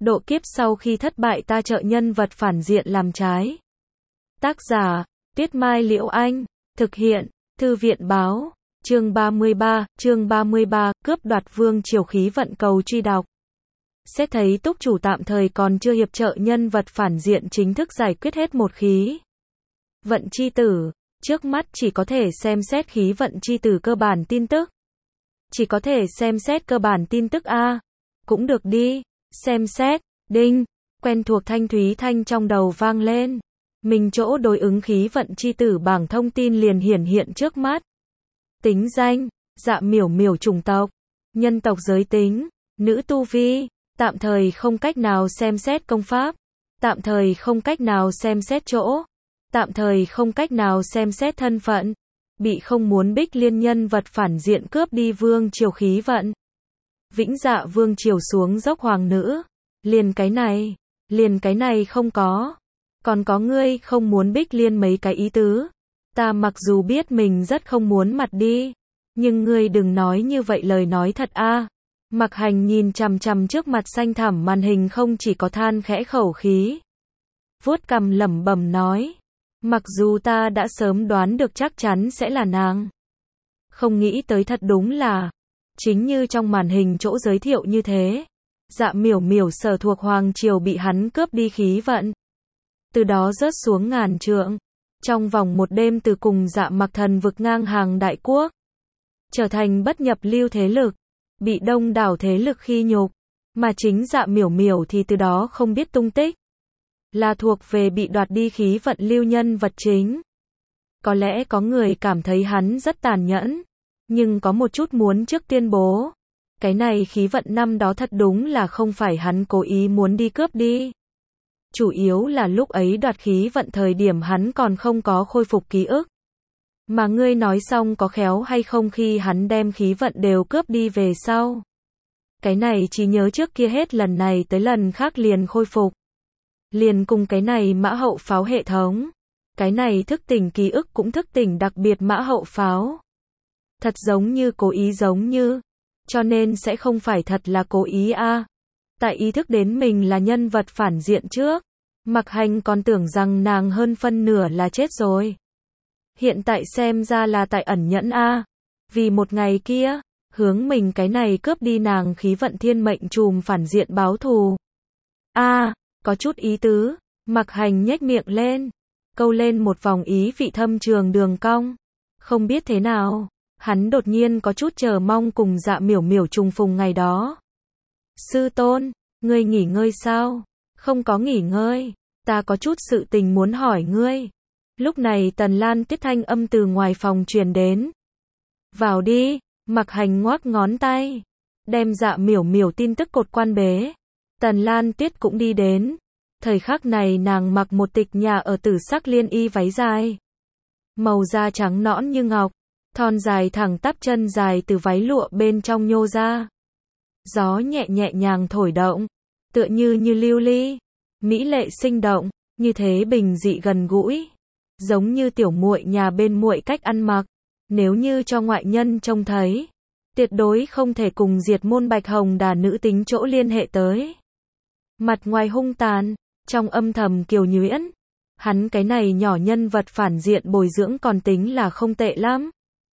Độ kiếp sau khi thất bại ta trợ nhân vật phản diện làm trái. Tác giả, Tuyết Mai Liễu Anh. Thực hiện, Thư viện Báo. Chương 33, cướp đoạt vương triều khí vận cầu truy đọc. Xét thấy túc chủ tạm thời còn chưa hiệp trợ nhân vật phản diện chính thức giải quyết hết một khí vận chi tử, trước mắt chỉ có thể xem xét khí vận chi tử cơ bản tin tức. Chỉ có thể xem xét cơ bản tin tức a. Cũng được đi, xem xét, đinh, quen thuộc thanh thúy thanh trong đầu vang lên. Mình chỗ đối ứng khí vận chi tử bảng thông tin liền hiển hiện trước mắt. Tính danh, Dạ Miểu Miểu chủng tộc, nhân tộc giới tính, nữ tu vi, tạm thời không cách nào xem xét công pháp, tạm thời không cách nào xem xét chỗ, tạm thời không cách nào xem xét thân phận, bị không muốn Bích Liên nhân vật phản diện cướp đi vương triều khí vận. Vĩnh Dạ vương triều xuống dốc hoàng nữ, liền cái này không có. Còn có ngươi không muốn Bích Liên mấy cái ý tứ. Ta mặc dù biết mình rất không muốn mặt đi, nhưng ngươi đừng nói như vậy lời nói thật a. Mặc Hành nhìn chằm chằm trước mặt xanh thẳm màn hình không chỉ có than khẽ khẩu khí, vuốt cằm lẩm bẩm nói, mặc dù ta đã sớm đoán được chắc chắn sẽ là nàng, không nghĩ tới thật đúng là, chính như trong màn hình chỗ giới thiệu như thế, Dạ Miểu Miểu sở thuộc hoàng triều bị hắn cướp đi khí vận, từ đó rớt xuống ngàn trượng, trong vòng một đêm từ cùng Dạ Mặc thần vực ngang hàng đại quốc, trở thành bất nhập lưu thế lực, bị đông đảo thế lực khi nhục, mà chính Dạ Miểu Miểu thì từ đó không biết tung tích, là thuộc về bị đoạt đi khí vận lưu nhân vật chính. Có lẽ có người cảm thấy hắn rất tàn nhẫn, nhưng có một chút muốn trước tuyên bố, cái này khí vận năm đó thật đúng là không phải hắn cố ý muốn đi cướp đi. Chủ yếu là lúc ấy đoạt khí vận thời điểm hắn còn không có khôi phục ký ức. Mà ngươi nói xong có khéo hay không khi hắn đem khí vận đều cướp đi về sau. Cái này chỉ nhớ trước kia hết lần này tới lần khác liền khôi phục. Liền cùng cái này mã hậu pháo hệ thống. Cái này thức tỉnh ký ức cũng thức tỉnh đặc biệt mã hậu pháo. Thật giống như cố ý giống như. Cho nên sẽ không phải thật là cố ý a. Tại ý thức đến mình là nhân vật phản diện trước, Mặc Hành còn tưởng rằng nàng hơn phân nửa là chết rồi. Hiện tại xem ra là tại ẩn nhẫn a. Vì một ngày kia, hướng mình cái này cướp đi nàng khí vận thiên mệnh trùm phản diện báo thù. A, có chút ý tứ, Mặc Hành nhếch miệng lên, câu lên một vòng ý vị thâm trường đường cong. Không biết thế nào, hắn đột nhiên có chút chờ mong cùng Dạ Miểu Miểu trùng phùng ngày đó. Sư tôn, ngươi nghỉ ngơi sao? Không có nghỉ ngơi, ta có chút sự tình muốn hỏi ngươi. Lúc này Tần Lan Tiết thanh âm từ ngoài phòng truyền đến. Vào đi, Mặc Hành ngoác ngón tay, đem Dạ Miểu Miểu tin tức cột quan bế. Tần Lan Tiết cũng đi đến. Thời khắc này nàng mặc một tịch nhà ở tử sắc liên y váy dài, màu da trắng nõn như ngọc, thon dài thẳng tắp chân dài từ váy lụa bên trong nhô ra. Gió nhẹ nhàng thổi động, tựa như lưu ly, mỹ lệ sinh động, như thế bình dị gần gũi, giống như tiểu muội nhà bên muội cách ăn mặc, nếu như cho ngoại nhân trông thấy, tuyệt đối không thể cùng diệt môn Bạch Hồng Đà nữ tính chỗ liên hệ tới. Mặt ngoài hung tàn, trong âm thầm kiều nhuyễn, hắn cái này nhỏ nhân vật phản diện bồi dưỡng còn tính là không tệ lắm.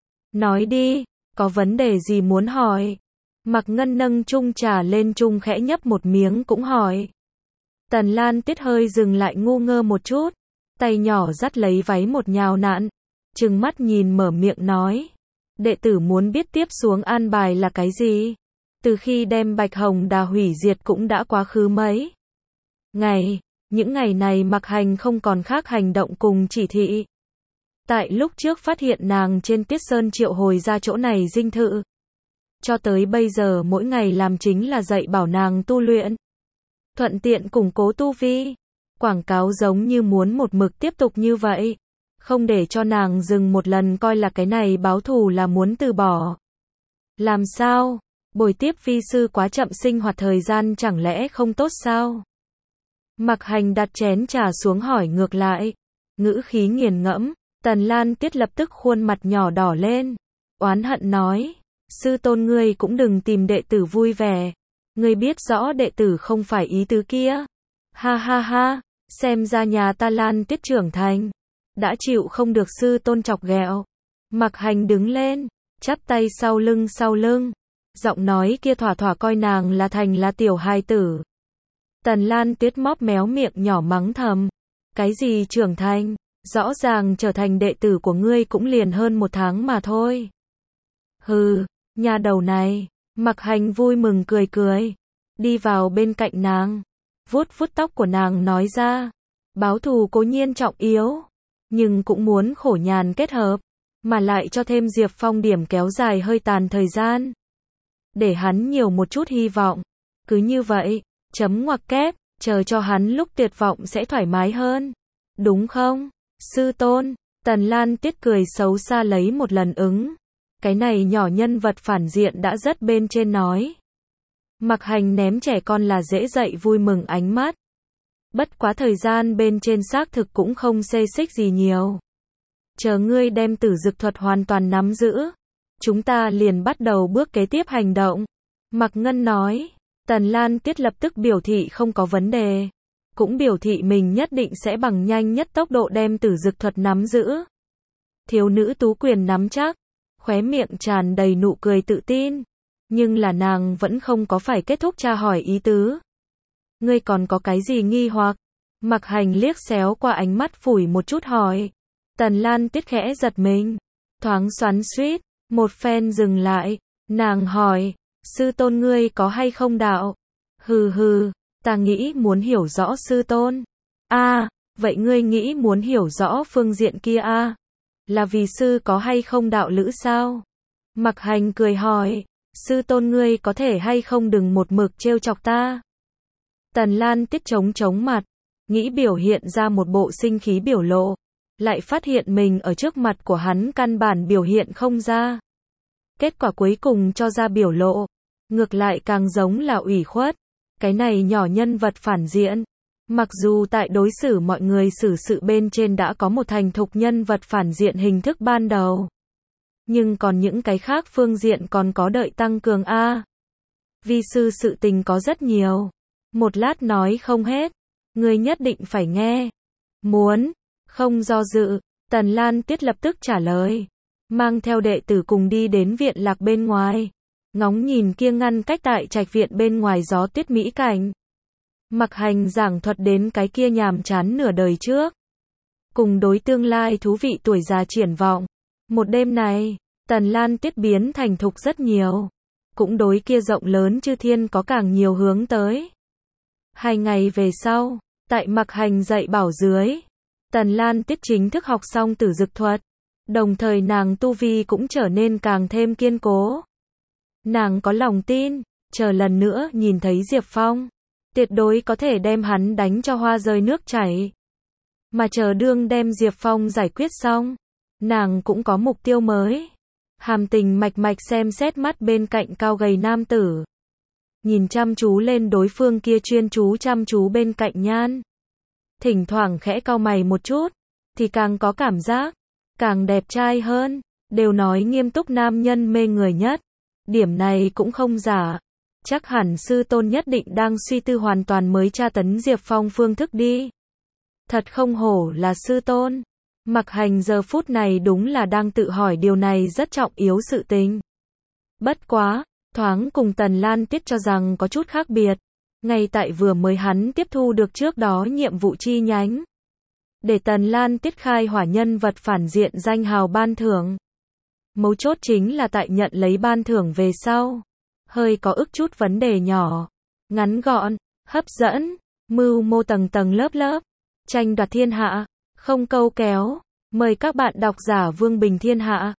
Nói đi, có vấn đề gì muốn hỏi? Mặc Ngân nâng chung trà lên chung khẽ nhấp một miếng cũng hỏi. Tần Lan Tiết hơi dừng lại ngu ngơ một chút, tay nhỏ dắt lấy váy một nhào nặn, trừng mắt nhìn mở miệng nói. Đệ tử muốn biết tiếp xuống an bài là cái gì? Từ khi đem Bạch Hồng Đà hủy diệt cũng đã quá khứ mấy ngày, những ngày này Mặc Hành không còn khác hành động cùng chỉ thị. Tại lúc trước phát hiện nàng trên Tiết Sơn triệu hồi ra chỗ này dinh thự. Cho tới bây giờ mỗi ngày làm chính là dạy bảo nàng tu luyện. Thuận tiện củng cố tu vi. Quảng cáo giống như muốn một mực tiếp tục như vậy. Không để cho nàng dừng một lần coi là cái này báo thù là muốn từ bỏ. Làm sao? Bồi tiếp vi sư quá chậm sinh hoạt thời gian chẳng lẽ không tốt sao? Mặc Hành đặt chén trà xuống hỏi ngược lại. Ngữ khí nghiền ngẫm. Tần Lan Tiết lập tức khuôn mặt nhỏ đỏ lên. Oán hận nói. Sư tôn ngươi cũng đừng tìm đệ tử vui vẻ. Ngươi biết rõ đệ tử không phải ý tứ kia. Ha ha ha, xem ra nhà ta Lan Tuyết trưởng thành. Đã chịu không được sư tôn chọc ghẹo. Mặc Hành đứng lên, chắp tay sau lưng. Giọng nói kia thỏa thỏa coi nàng là thành là tiểu hài tử. Tần Lan Tuyết móp méo miệng nhỏ mắng thầm. Cái gì trưởng thành, rõ ràng trở thành đệ tử của ngươi cũng liền hơn 1 tháng mà thôi. Hừ, nhà đầu này. Mặc Hành vui mừng cười. Đi vào bên cạnh nàng, vuốt tóc của nàng nói ra. Báo thù cố nhiên trọng yếu, nhưng cũng muốn khổ nhàn kết hợp, mà lại cho thêm Diệp Phong điểm kéo dài hơi tàn thời gian. Để hắn nhiều một chút hy vọng. Cứ như vậy, chấm ngoặc kép, chờ cho hắn lúc tuyệt vọng sẽ thoải mái hơn. Đúng không, sư tôn? Tần Lan Tuyết cười xấu xa lấy một lần ứng. Cái này nhỏ nhân vật phản diện đã rất bên trên nói. Mặc Hành ném trẻ con là dễ dậy vui mừng ánh mắt. Bất quá thời gian bên trên xác thực cũng không xê xích gì nhiều. Chờ ngươi đem tử dực thuật hoàn toàn nắm giữ, chúng ta liền bắt đầu bước kế tiếp hành động. Mặc Ngân nói. Tần Lan Tuyết lập tức biểu thị không có vấn đề. Cũng biểu thị mình nhất định sẽ bằng nhanh nhất tốc độ đem tử dực thuật nắm giữ. Thiếu nữ tú quyền nắm chắc, khóe miệng tràn đầy nụ cười tự tin. Nhưng là nàng vẫn không có phải kết thúc tra hỏi ý tứ. Ngươi còn có cái gì nghi hoặc? Mặc Hành liếc xéo qua ánh mắt phủi một chút hỏi. Tần Lan Tuyết khẽ giật mình, thoáng xoắn xuýt, một phen dừng lại, nàng hỏi, sư tôn ngươi có hay không đạo? Hừ, ta nghĩ muốn hiểu rõ sư tôn. Vậy ngươi nghĩ muốn hiểu rõ phương diện kia là vì sư có hay không đạo lữ sao? Mặc Hành cười hỏi, sư tôn ngươi có thể hay không đừng một mực trêu chọc ta? Tần Lan Tuyết chống mặt, nghĩ biểu hiện ra một bộ sinh khí biểu lộ, lại phát hiện mình ở trước mặt của hắn căn bản biểu hiện không ra. Kết quả cuối cùng cho ra biểu lộ, ngược lại càng giống là ủy khuất. Cái này nhỏ nhân vật phản diện, mặc dù tại đối xử mọi người xử sự bên trên đã có một thành thục nhân vật phản diện hình thức ban đầu, nhưng còn những cái khác phương diện còn có đợi tăng cường Vi sư sự tình có rất nhiều, một lát nói không hết, ngươi nhất định phải nghe. Muốn, không do dự, Tần Lan Tuyết lập tức trả lời, mang theo đệ tử cùng đi đến viện lạc bên ngoài, ngóng nhìn kia ngăn cách tại trạch viện bên ngoài gió tuyết mỹ cảnh. Mặc Hành giảng thuật đến cái kia nhàm chán nửa đời trước, cùng đối tương lai thú vị tuổi già triển vọng. Một đêm này, Tần Lan Tuyết biến thành thục rất nhiều, cũng đối kia rộng lớn chư thiên có càng nhiều hướng tới. 2 ngày về sau, tại Mặc Hành dạy bảo dưới, Tần Lan Tuyết chính thức học xong tử dực thuật, đồng thời nàng tu vi cũng trở nên càng thêm kiên cố. Nàng có lòng tin, chờ lần nữa nhìn thấy Diệp Phong, tuyệt đối có thể đem hắn đánh cho hoa rơi nước chảy. Mà chờ đương đem Diệp Phong giải quyết xong, nàng cũng có mục tiêu mới. Hàm Tình mạch xem xét mắt bên cạnh cao gầy nam tử, nhìn chăm chú lên đối phương kia chuyên chú chăm chú bên cạnh nhan. Thỉnh thoảng khẽ cau mày một chút, thì càng có cảm giác, càng đẹp trai hơn. Đều nói nghiêm túc nam nhân mê người nhất, điểm này cũng không giả. Chắc hẳn sư tôn nhất định đang suy tư hoàn toàn mới tra tấn Diệp Phong phương thức đi. Thật không hổ là sư tôn. Mặc Hành giờ phút này đúng là đang tự hỏi điều này rất trọng yếu sự tình. Bất quá, thoáng cùng Tần Lan Tuyết cho rằng có chút khác biệt. Ngay tại vừa mới hắn tiếp thu được trước đó nhiệm vụ chi nhánh, để Tần Lan Tuyết khai hỏa nhân vật phản diện danh hào ban thưởng. Mấu chốt chính là tại nhận lấy ban thưởng về sau, hơi có ức chút vấn đề nhỏ, ngắn gọn, hấp dẫn, mưu mô tầng tầng lớp lớp, tranh đoạt thiên hạ, không câu kéo. Mời các bạn độc giả Vương Bình Thiên Hạ